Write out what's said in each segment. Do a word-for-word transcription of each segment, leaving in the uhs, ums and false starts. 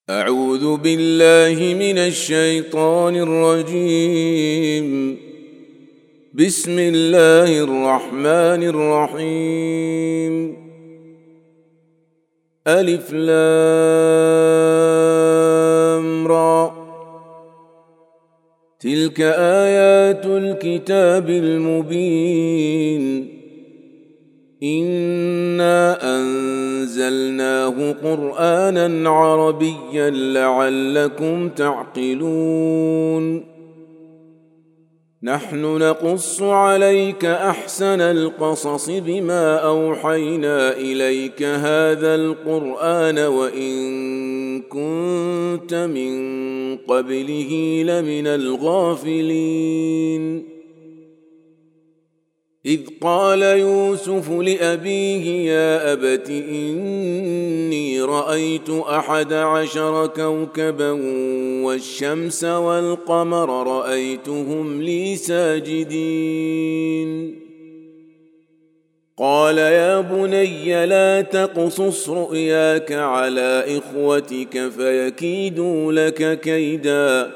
أعوذ بالله من الشيطان الرجيم. بسم الله الرحمن الرحيم. ألف لام را. تلك آيات الكتاب المبين. إنا أنزلناه قرآنا عربيا لعلكم تعقلون. نحن نقص عليك أحسن القصص بما أوحينا إليك هذا القرآن وإن كنت من قبله لمن الغافلين. إذ قال يوسف لأبيه يا أبت إني رأيت أحد عشر كوكبا والشمس والقمر رأيتهم لي ساجدين. قال يا بني لا تقصص رؤياك على إخوتك فيكيدوا لك كيدا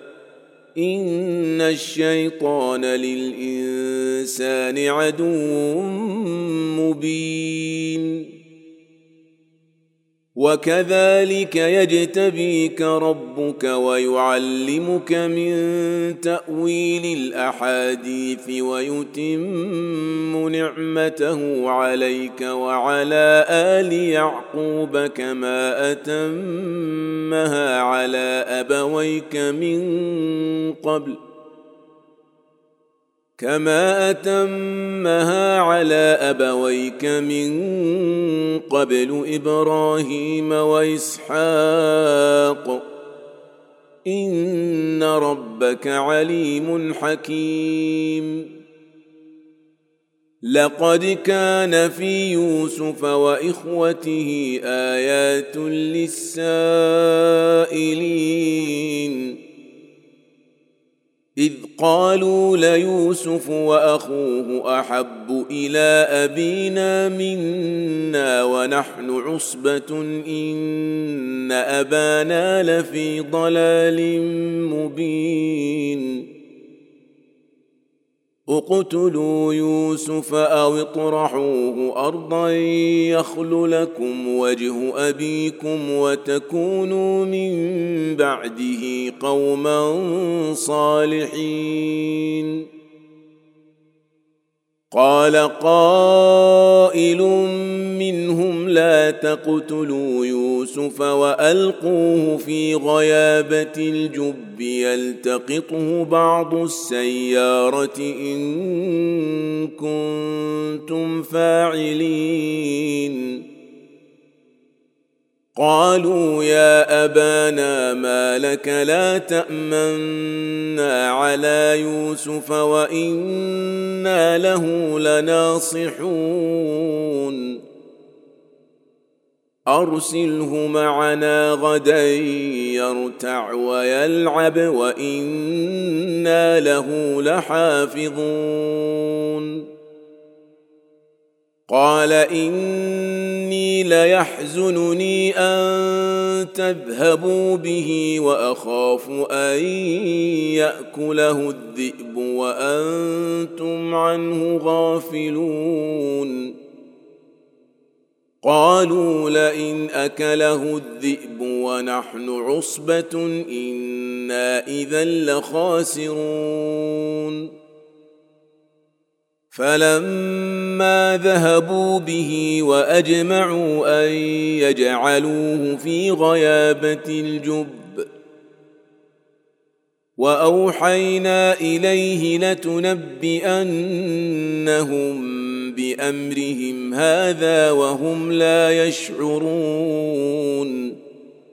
إن الشيطان للإنسان عدو مبين. وكذلك يجتبيك ربك ويعلمك من تأويل الأحاديث ويتم نعمته عليك وعلى آل يعقوب كما أتمها على أبويك من قبل كما أتمها على أبويك من قبل إبراهيم وإسحاق إن ربك عليم حكيم. لقد كان في يوسف وإخوته آيات للسائلين إذ قالوا ليوسف وأخوه أحب إلى أبينا منا ونحن عصبة إن أبانا لفي ضلال مبين. اقتلوا يوسف أو اطرحوه أرضا يخل لكم وجه أبيكم وتكونوا من بعده قوما صالحين. قال قائل منهم لا تقتلوا يوسف وألقوه في غيابة الجب يلتقطه بعض السيارة إن كنتم فاعلين. قالوا يا أبانا ما لك لا تأمنا على يوسف وإنا له لناصحون. أرسله معنا غدا يرتع ويلعب وإنا له لحافظون. قال إني ليحزنني أن تذهبوا به وأخاف أن يأكله الذئب وأنتم عنه غافلون. قالوا لئن أكله الذئب ونحن عصبة إنا إذا لخاسرون. فلما ذهبوا به وأجمعوا أن يجعلوه في غيابة الجب وأوحينا إليه لتنبئنهم بأمرهم هذا وهم لا يشعرون.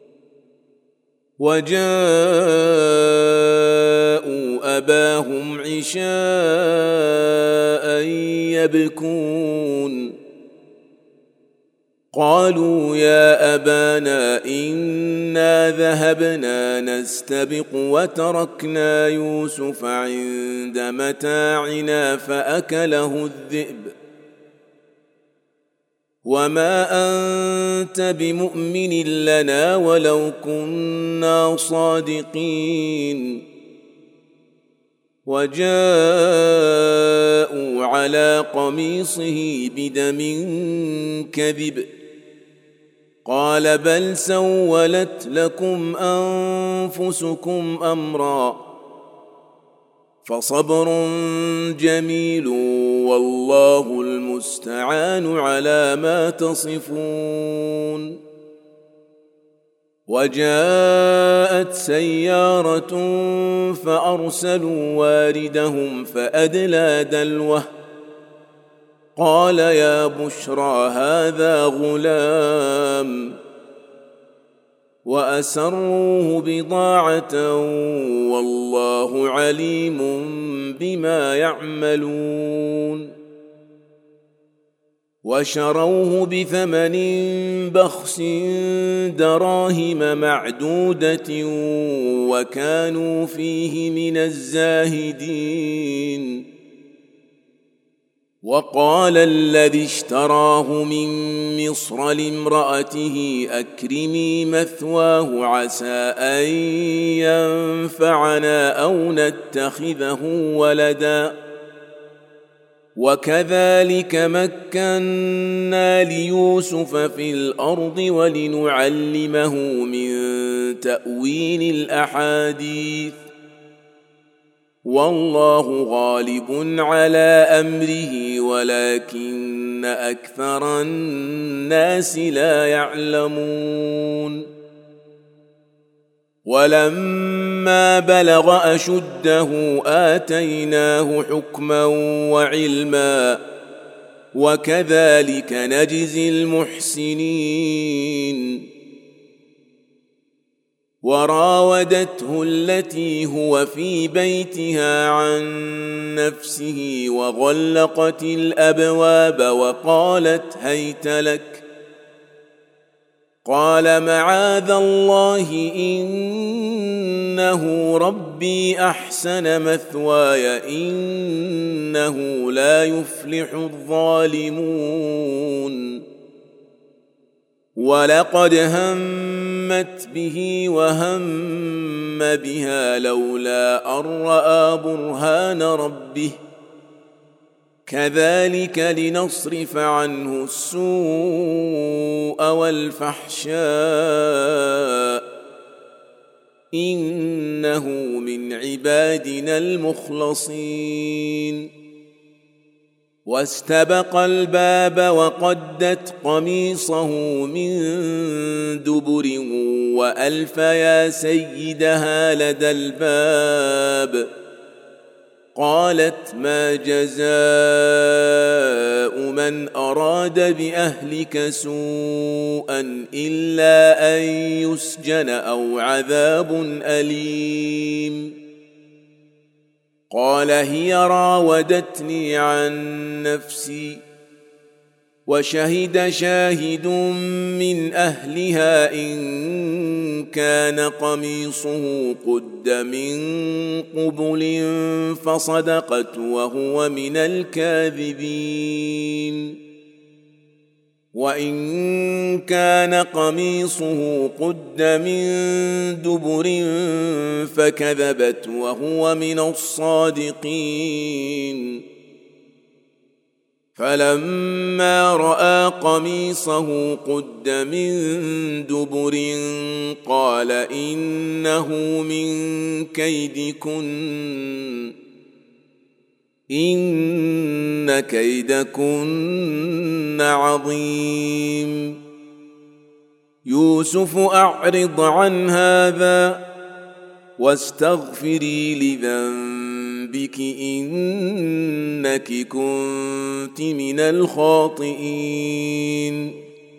وجاءوا أباهم عشاء يبكون. قالوا يا أبانا إنا ذهبنا نستبق وتركنا يوسف عند متاعنا فأكله الذئب وما أنت بمؤمن لنا ولو كنا صادقين وجاءوا على قميصه بدم كذب قال بل سولت لكم أنفسكم أمرا فصبر جميل والله المستعان على ما تصفون وجاءت سيارة فأرسلوا واردهم فأدلى دلوه قال يا بشرى هذا غلام وأسروه بضاعة والله عليم بما يعملون وشروه بثمن بخس دراهم معدودة وكانوا فيه من الزاهدين وقال الذي اشتراه من مصر لامرأته أكرمي مثواه عسى أن ينفعنا أو نتخذه ولدا وكذلك مكنا ليوسف في الأرض ولنعلمه من تأويل الأحاديث والله غالب على أمره ولكن أكثر الناس لا يعلمون ولما بلغ أشده آتيناه حكما وعلما وكذلك نجزي المحسنين وراودته التي هو في بيتها عن نفسه وغلقت الأبواب وقالت هيت لك قال معاذ الله إنه ربي أحسن مثواي إنه لا يفلح الظالمون ولقد همت به وهم بها لولا أن رأى برهان ربه كذلك لنصرف عنه السوء والفحشاء إنه من عبادنا المخلصين واستبق الباب وقدت قميصه من دبر وألف يا سيدها لدى الباب قالت ما جزاء من أراد بأهلك سوءا إلا أن يسجن أو عذاب أليم قال هي راودتني عن نفسي وشهد شاهد من أهلها إن كان قميصه قد من قبل فصدقت وهو من الكاذبين وإن كان قميصه قد من دبر فكذبت وهو من الصادقين فلما رأى قميصه قد من دبر قال إنه من كيدكن إن كيدكن عظيم يوسف أعرض عن هذا واستغفري لذنبك إنك كنت من الخاطئين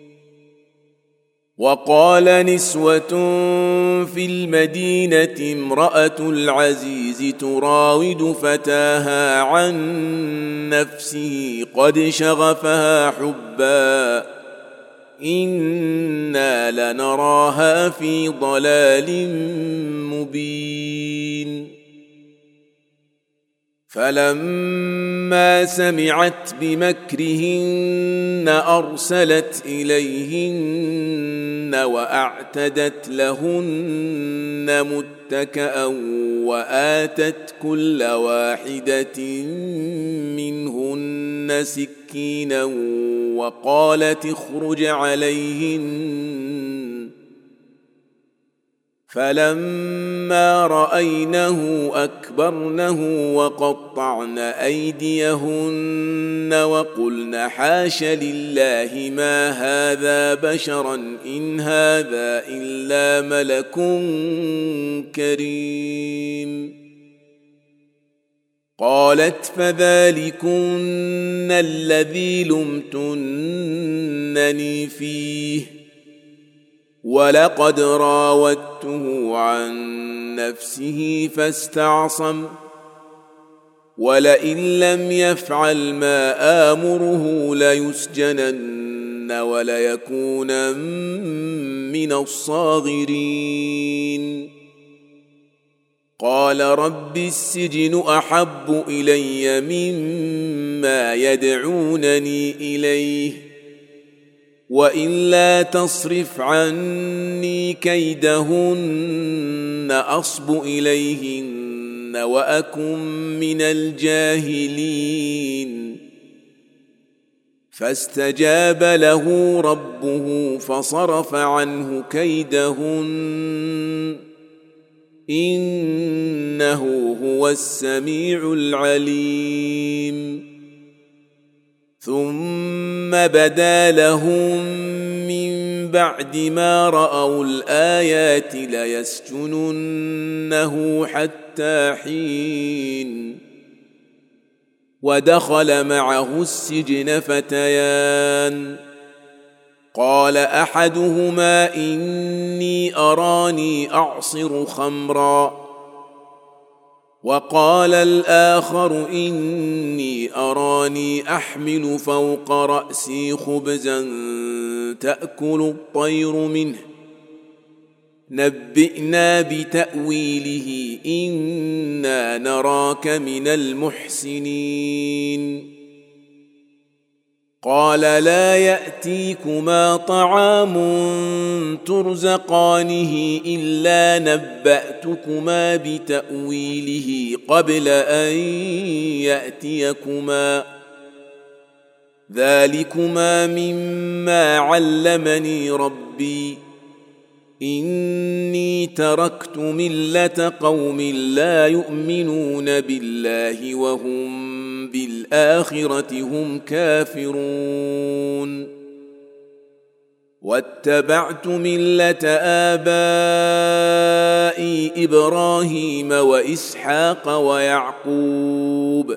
وقال نسوة في المدينة امرأة العزيز تراود فتاها عن نفسه قد شغفها حبا إنا لنراها في ضلال مبين فلما سمعت بمكرهن أرسلت إليهن وأعتدت لهن متكأ وآتت كل واحدة منهن سكينا وقالت اخرج عليهن. فلما رأينه أكبرنه وقطعن أيديهن وقلن حاش لله ما هذا بشرا إن هذا إلا ملك كريم. قالت فذلكن الذي لمتنني فيه ولقد راودته عن نفسه فاستعصم ولئن لم يفعل ما آمره ليسجنن وليكونن من الصاغرين. قال رب السجن أحب إلي مما يدعونني إليه وإلا تصرف عني كيدهن أصب إليهن وأكن من الجاهلين. فاستجاب له ربه فصرف عنه كيدهن إنه هو السميع العليم. ثم بدا لهم من بعد ما رأوا الآيات ليسجننه حتى حين. ودخل معه السجن فتيان قال أحدهما إني أراني أعصر خمرا وقال الآخر إني أراني أحمل فوق رأسي خبزا تأكل الطير منه نبئنا بتأويله إنا نراك من المحسنين. قال لا يأتيكما طعام ترزقانه إلا نبأتكما بتأويله قبل أن يأتيكما ذلكما مما علمني ربي إني تركت ملة قوم لا يؤمنون بالله وهم بالآخرة هم كافرون. واتبعت ملة آبائي إبراهيم وإسحاق ويعقوب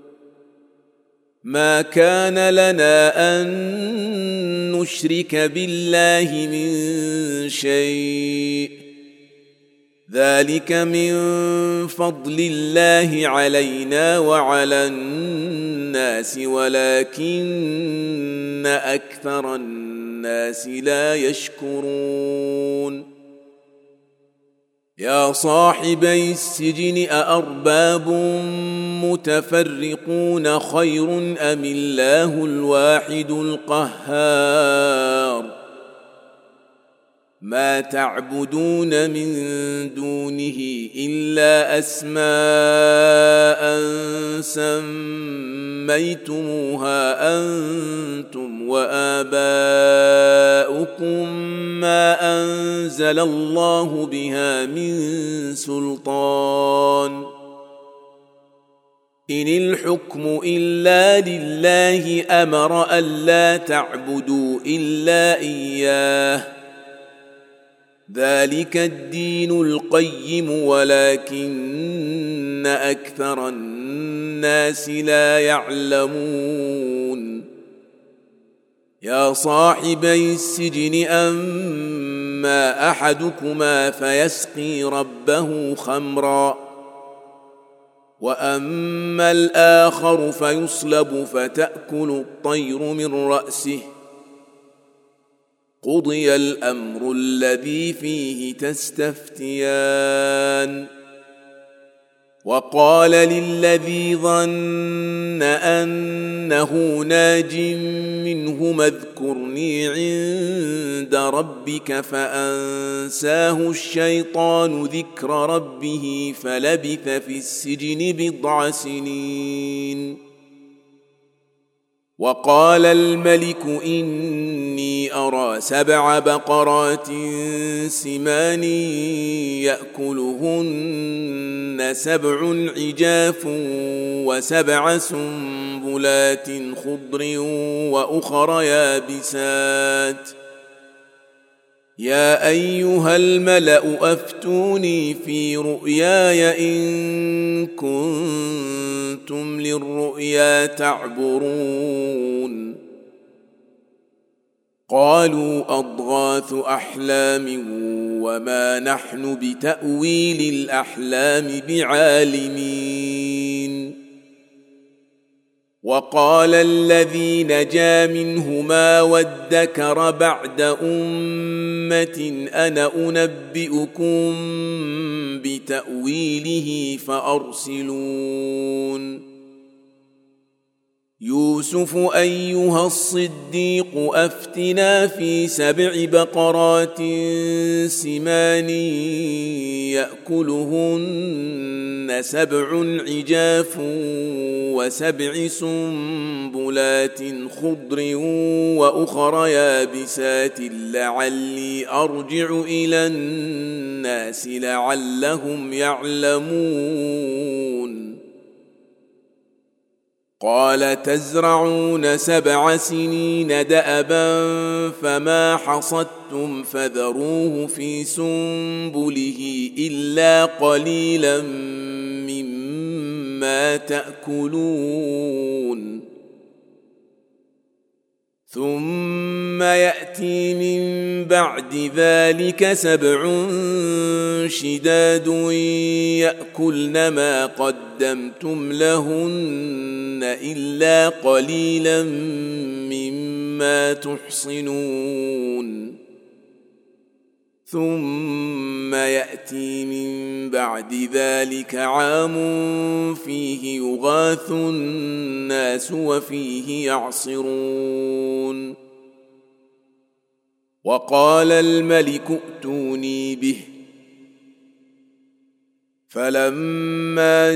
ما كان لنا أن نشرك بالله من شيء ذلك من فضل الله علينا وعلى الناس ولكن أكثر الناس لا يشكرون. يا صاحبي السجن أأرباب متفرقون خير أم الله الواحد القهار ما تعبدون من دونه إلا أسماء سميتموها أنتم وآباؤكم ما أنزل الله بها من سلطان إن الحكم إلا لله أمر ألا تعبدوا إلا إياه ذلك الدين القيم ولكن أكثر الناس لا يعلمون. يا صاحبي السجن أما أحدكما فيسقي ربه خمرا وأما الآخر فيصلب فتأكل الطير من رأسه قضي الأمر الذي فيه تستفتيان وقال للذي ظن أنه ناج منهما اذكرني عند ربك فأنساه الشيطان ذكر ربه فلبث في السجن بضع سنين. وقال الملك إني أرى سبع بقرات سمان يأكلهن سبع عجاف وسبع سنبلات خضر وأخر يابسات يا أيها الملأ أفتوني في رؤياي إن كنتم للرؤيا تعبرون. قالوا أضغاث أحلام وما نحن بتأويل الأحلام بعالمين. وقال الذي نجا منهما وادكر بعد أمة أنا أنبئكم بتأويله فأرسلون. يوسف أيها الصديق أفتنا في سبع بقرات سمان يأكلهن سبع عجاف وسبع سنبلات خضر وأخر يابسات لعلي أرجع إلى الناس لعلهم يعلمون. قال تزرعون سبع سنين دأبا فما حصدتم فذروه في سنبله إلا قليلا مما تأكلون. ثم يأتي من بعد ذلك سبع شداد يأكلن ما قدمتم لهن إلا قليلا مما تحصنون. ثم يأتي من بعد ذلك عام فيه يغاث الناس وفيه يعصرون. وقال الملك ائتوني به. فلما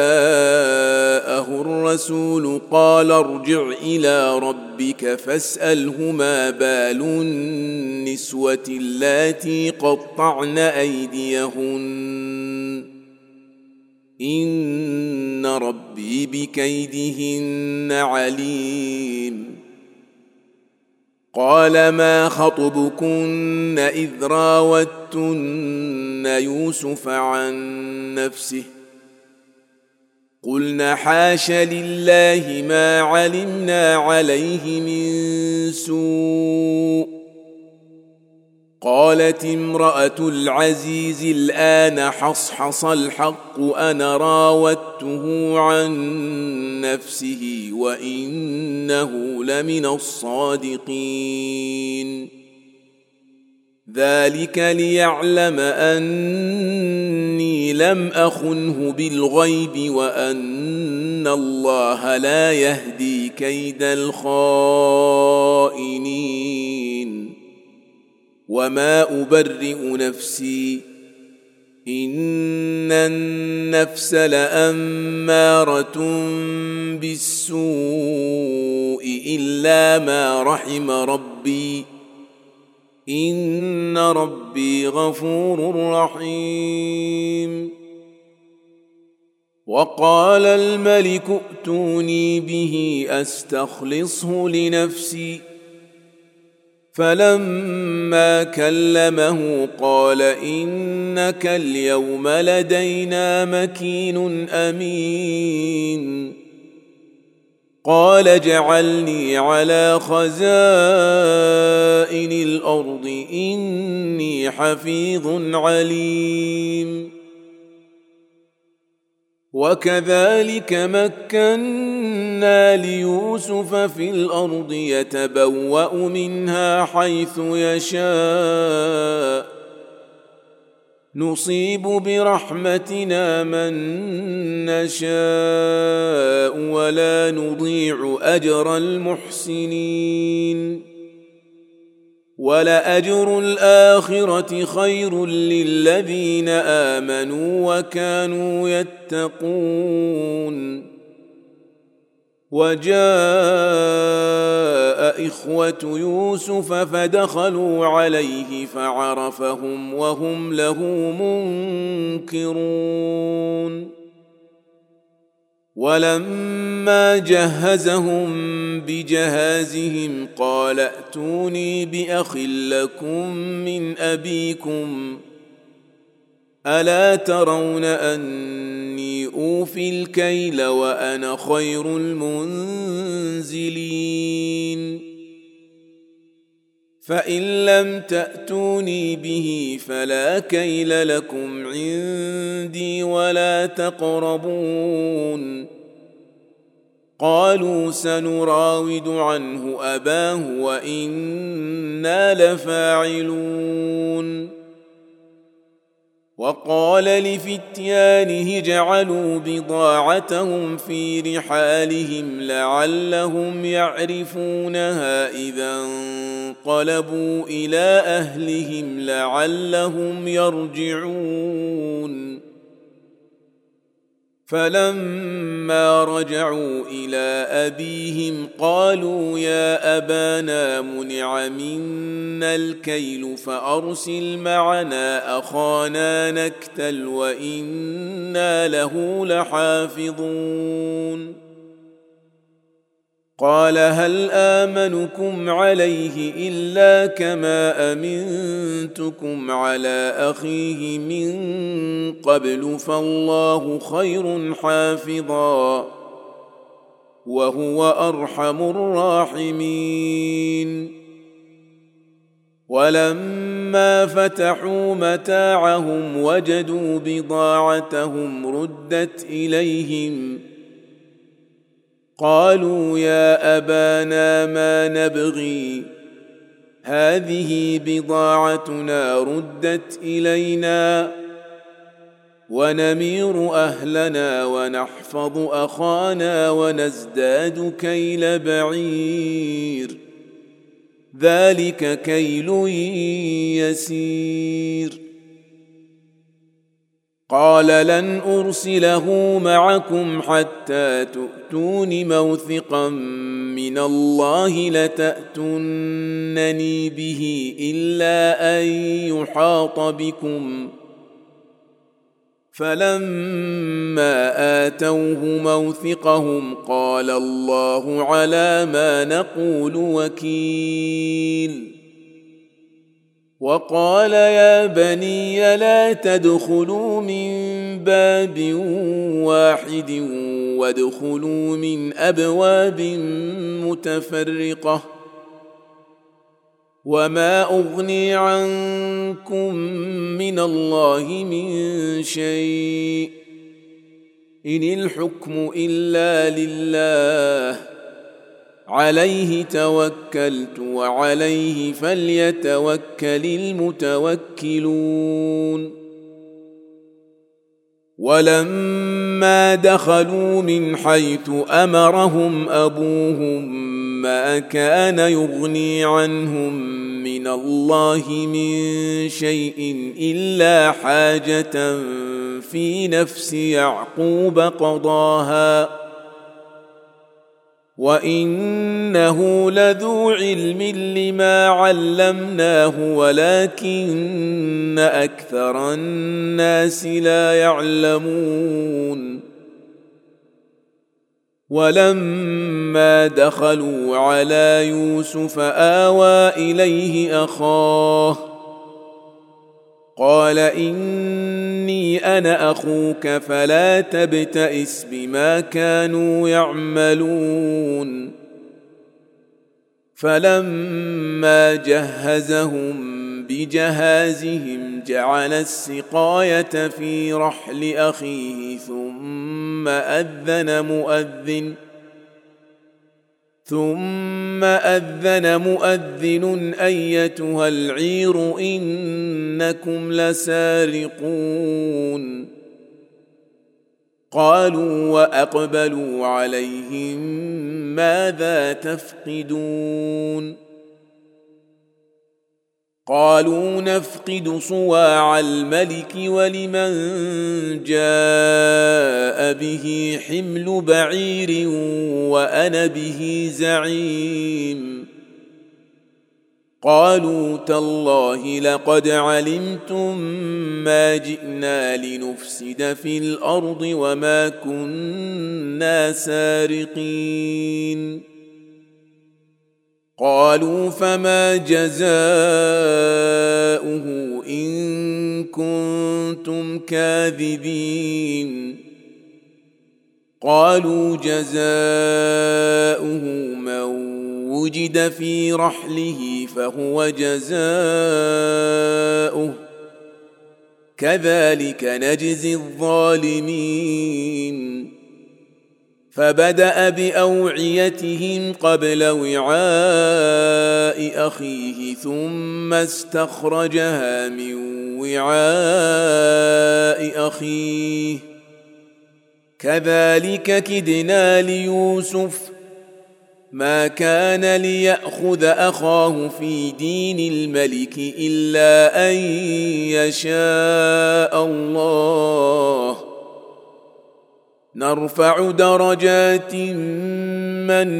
جاءه الرسول قال ارجع إلى ربك فاسأله ما بال النسوة اللاتي قطعن أيديهن إن ربي بكيدهن عليم. قال ما خطبكن إذ راوتن يوسف عن نفسه قلنا حاش لله ما علمنا عليه من سوء. قالت امرأة العزيز الآن حصحص الحق أنا راودته عن نفسه وإنه لمن الصادقين. ذلك ليعلم أني لم أخنه بالغيب وأن الله لا يهدي كيد الخائنين. وما أبرئ نفسي إن النفس لأمارة بالسوء إلا ما رحم ربي إن ربي غفور رحيم. وقال الملك ائتوني به أستخلصه لنفسي. فلما كلمه قال إنك اليوم لدينا مكين أمين. قال اجعلني على خزائن الأرض إني حفيظ عليم. وكذلك مكنا ليوسف في الأرض يتبوأ منها حيث يشاء نصيب برحمتنا من نشاء ولا نضيع أجر المحسنين ولأجر الآخرة خير للذين آمنوا وكانوا يتقون وجاء إخوة يوسف فدخلوا عليه فعرفهم وهم له منكرون ولما جهزهم بجهازهم قال ائتوني بأخ لكم من أبيكم ألا ترون أني أوفي الكيل وأنا خير المنزلين فإن لم تأتوني به فلا كيل لكم عندي ولا تقربون قالوا سنراود عنه أباه وإنا لفاعلون وقال لفتيانه اجعلوا بضاعتهم في رحالهم لعلهم يعرفونها إذا انقلبوا إلى أهلهم لعلهم يرجعون فلما رجعوا إلى أبيهم قالوا يا أبانا منع منا الكيل فأرسل معنا أخانا نكتل وإنا له لحافظون قال هل آمنكم عليه إلا كما أمنتكم على أخيه من قبل فالله خير حافظا وهو أرحم الراحمين ولما فتحوا متاعهم وجدوا بضاعتهم ردت إليهم قالوا يا أبانا ما نبغي هذه بضاعتنا ردت إلينا ونمير أهلنا ونحفظ أخانا ونزداد كيل بعير ذلك كيل يسير قال لن أرسله معكم حتى تؤتون موثقا من الله لتأتونني به إلا أن يحاط بكم فلما آتوه موثقهم قال الله على ما نقول وكيل وقال يا بني لا تدخلوا من باب واحد وادخلوا من أبواب متفرقة وما أغني عنكم من الله من شيء إن الحكم إلا لله عليه توكلت وعليه فليتوكل المتوكلون ولما دخلوا من حيث أمرهم أبوهم ما كان يغني عنهم من الله من شيء إلا حاجة في نفس يعقوب قضاها وإنه لذو علم لما علمناه ولكن أكثر الناس لا يعلمون ولما دخلوا على يوسف آوى إليه أخاه قال إني أنا أخوك فلا تبتئس بما كانوا يعملون فلما جهزهم بجهازهم جعل السقاية في رحل أخيه ثم أذن مؤذن ثم أذن مؤذن أيتها العير إنكم لسارقون قالوا وأقبلوا عليهم ماذا تفقدون قالوا نفقد صواع الملك ولمن جاء به حمل بعير وأنا به زعيم قالوا تالله لقد علمتم ما جئنا لنفسد في الأرض وما كنا سارقين قالوا فما جزاؤه إن كنتم كاذبين قالوا جزاؤه من وجد في رحله فهو جزاؤه كذلك نجزي الظالمين فبدأ بأوعيتهم قبل وعاء أخيه ثم استخرجها من وعاء أخيه كذلك كدنا ليوسف ما كان ليأخذ أخاه في دين الملك إلا أن يشاء الله نرفع درجات من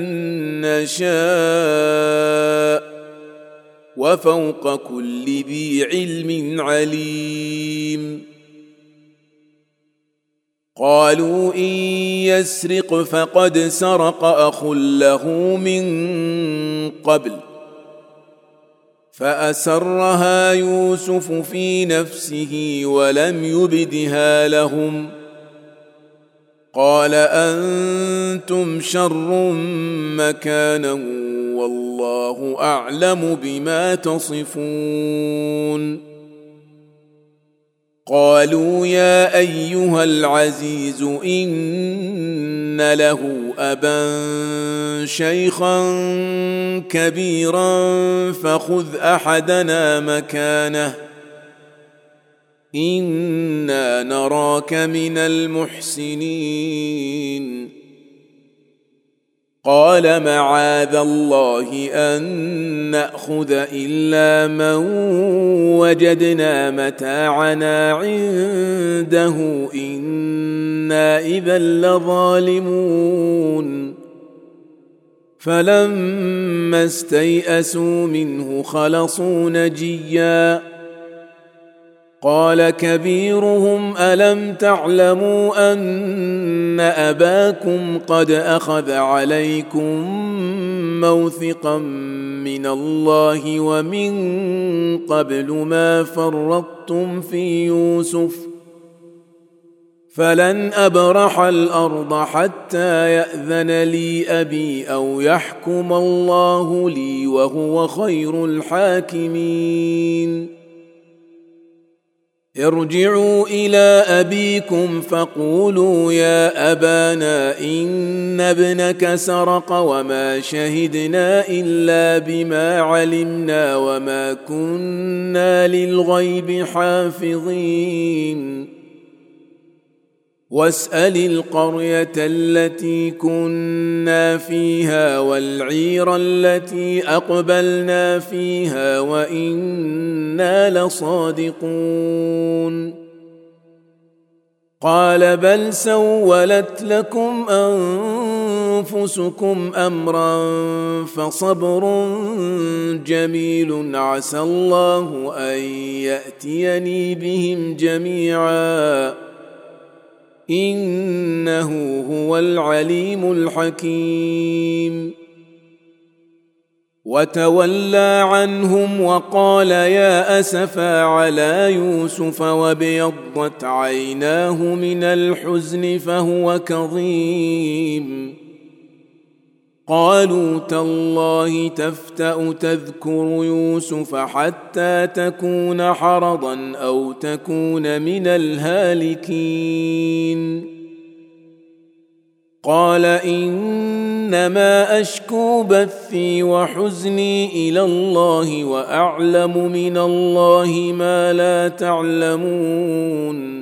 نشاء وفوق كل ذي علم عليم قالوا إن يسرق فقد سرق أخ له من قبل فأسرها يوسف في نفسه ولم يبدها لهم قال أنتم شر مكانا والله أعلم بما تصفون قالوا يا أيها العزيز إن له أبا شيخا كبيرا فخذ أحدنا مكانه إنا نراك من المحسنين قال معاذ الله أن نأخذ إلا من وجدنا متاعنا عنده إنا إذا لظالمون فلما استيئسوا منه خلصوا نجيا قال كبيرهم ألم تعلموا أن أباكم قد أخذ عليكم موثقا من الله ومن قبل ما فرطتم في يوسف فلن أبرح الأرض حتى يأذن لي أبي أو يحكم الله لي وهو خير الحاكمين ارجعوا إلى أبيكم فقولوا يا أبانا إن ابنك سرق وما شهدنا إلا بما علمنا وما كنا للغيب حافظين واسأل القرية التي كنا فيها والعير التي أقبلنا فيها وإنا لصادقون قال بل سولت لكم أنفسكم أمرا فصبر جميل عسى الله أن يأتيني بهم جميعا إنه هو العليم الحكيم وتولى عنهم وقال يا أسفا على يوسف وابيضت عيناه من الحزن فهو كظيم قالوا تالله تفتأ تذكر يوسف حتى تكون حرضا أو تكون من الهالكين قال إنما أشكو بثي وحزني إلى الله وأعلم من الله ما لا تعلمون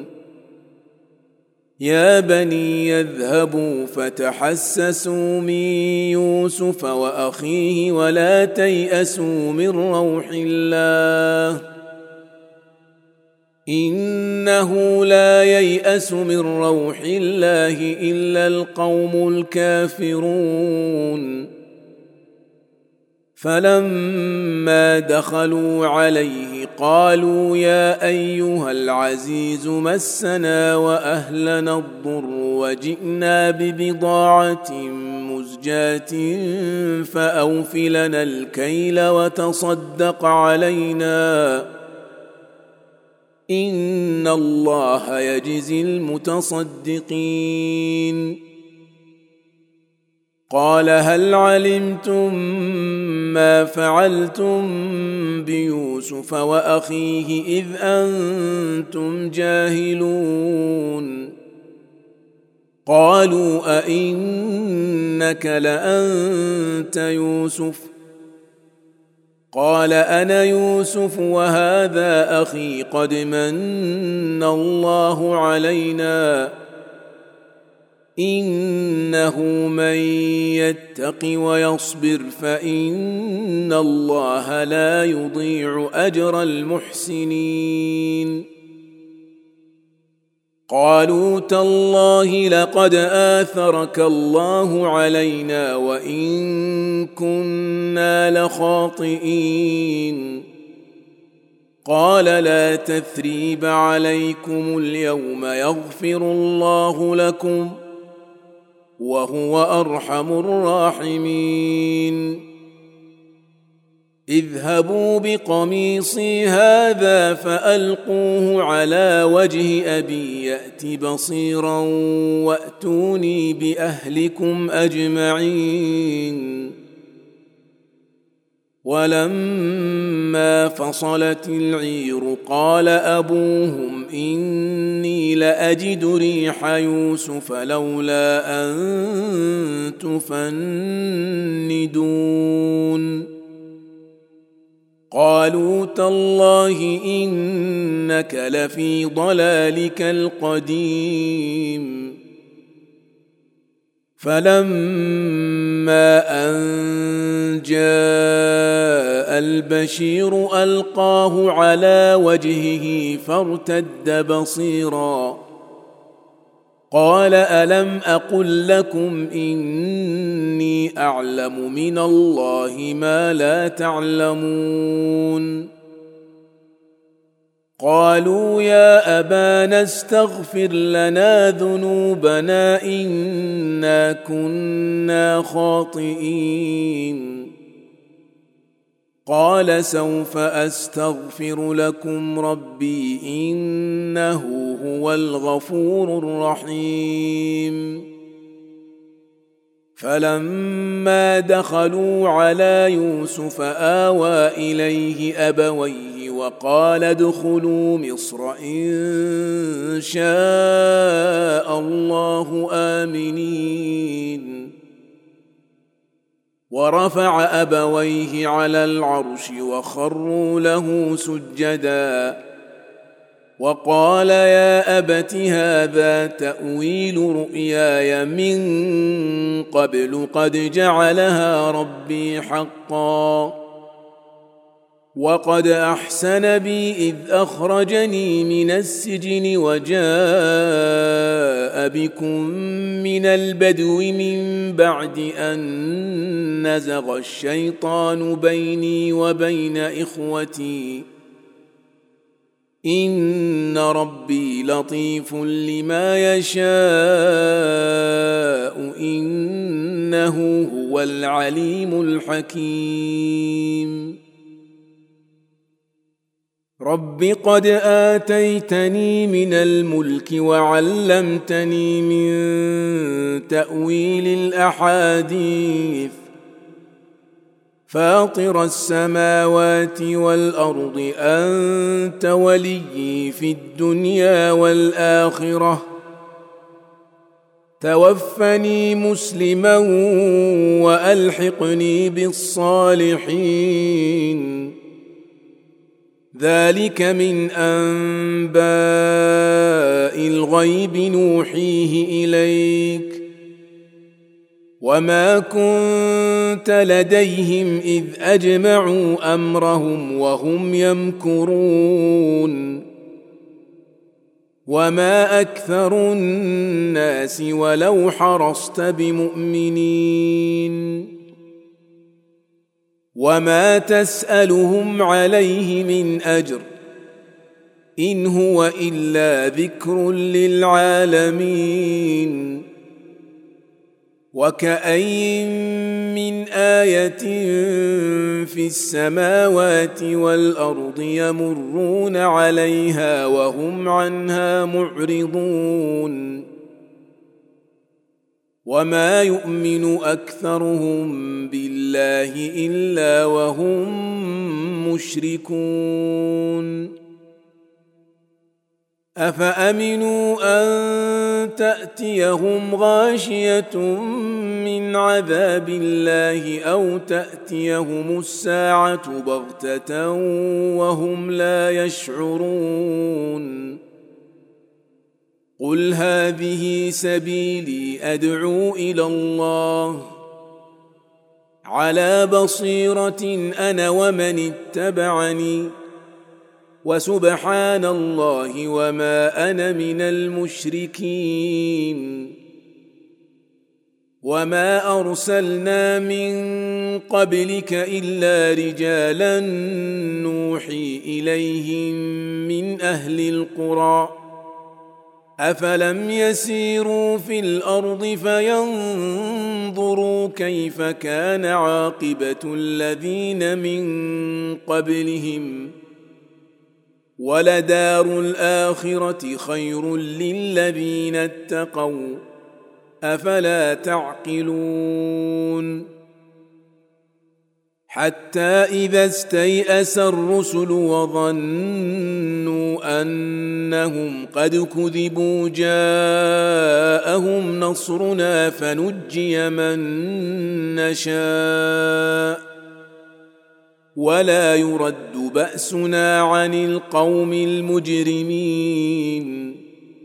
يا بني يذهبوا فتحسسوا من يوسف وأخيه ولا تيأسوا من روح الله إنه لا ييأس من روح الله إلا القوم الكافرون فلما دخلوا عليه قالوا يا أيها العزيز مسنا وأهلنا الضر وجئنا ببضاعة مزجاة فأوف لنا الكيل وتصدق علينا إن الله يجزي المتصدقين قال هل علمتم ما فعلتم بيوسف وأخيه إذ أنتم جاهلون قالوا أئنك لأنت يوسف قال أنا يوسف وهذا أخي قد من الله علينا إنه من يتق ويصبر فإن الله لا يضيع أجر المحسنين قالوا تالله لقد آثرك الله علينا وإن كنا لخاطئين قال لا تثريب عليكم اليوم يغفر الله لكم وهو أرحم الراحمين اذهبوا بقميصي هذا فألقوه على وجه أبي يأت بصيرا وأتوني بأهلكم أجمعين ولما فصلت العير قال أبوهم إني لأجد ريح يوسف لولا أن تفندون قالوا تالله إنك لفي ضلالك القديم فلما أن جاء البشير ألقاه على وجهه فارتد بصيرا قال ألم أقل لكم إني أعلم من الله ما لا تعلمون قالوا يا أبانا استغفر لنا ذنوبنا إنا كنا خاطئين قال سوف أستغفر لكم ربي إنه هو الغفور الرحيم فلما دخلوا على يوسف آوى إليه أبويه وقال ادخلوا مصر إن شاء الله آمنين ورفع أبويه على العرش وخروا له سجدا وقال يا أبت هذا تأويل رؤياي من قبل قد جعلها ربي حقا وقد أحسن بي إذ أخرجني من السجن وجاء بكم من البدو من بعد أن نزغ الشيطان بيني وبين إخوتي إن ربي لطيف لما يشاء إنه هو العليم الحكيم رب قد آتيتني من الملك وعلمتني من تأويل الأحاديث فاطر السماوات والأرض أنت وليي في الدنيا والآخرة توفني مسلما وألحقني بالصالحين. ذلك من أنباء الغيب نوحيه إليك وما كنت لديهم إذ أجمعوا أمرهم وهم يمكرون. وما أكثر الناس ولو حرصت بمؤمنين وما تسألهم عليه من أجر إن هو إلا ذكر للعالمين. وكأين من آية في السماوات والأرض يمرون عليها وهم عنها معرضون وما يؤمن أكثرهم بالله إلا وهم مشركون. أفأمنوا أن تأتيهم غاشية من عذاب الله أو تأتيهم الساعة بغتة وهم لا يشعرون. قل هذه سبيلي أدعو إلى الله على بصيرة أنا ومن اتبعني وسبحان الله وما أنا من المشركين. وما أرسلنا من قبلك إلا رجالا نوحي إليهم من أهل القرى أفلم يسيروا في الأرض فينظروا كيف كان عاقبة الذين من قبلهم ولدار الآخرة خير للذين اتقوا أفلا تعقلون. حتى إذا استيأس الرسل وظنوا أنهم قد كذبوا جاءهم نصرنا فنجي من نشاء ولا يرد بأسنا عن القوم المجرمين.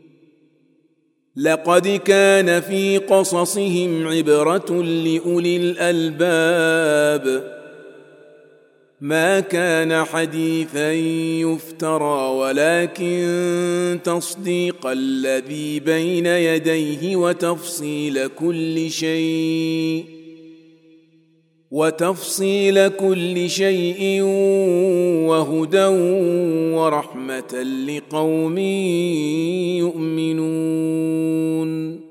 لقد كان في قصصهم عبرة لأولي الألباب ما كان حديثا يفترى ولكن تصديق الذي بين يديه وتفصيل كل شيء وتفصيل كل شيء وهدى ورحمة لقوم يؤمنون.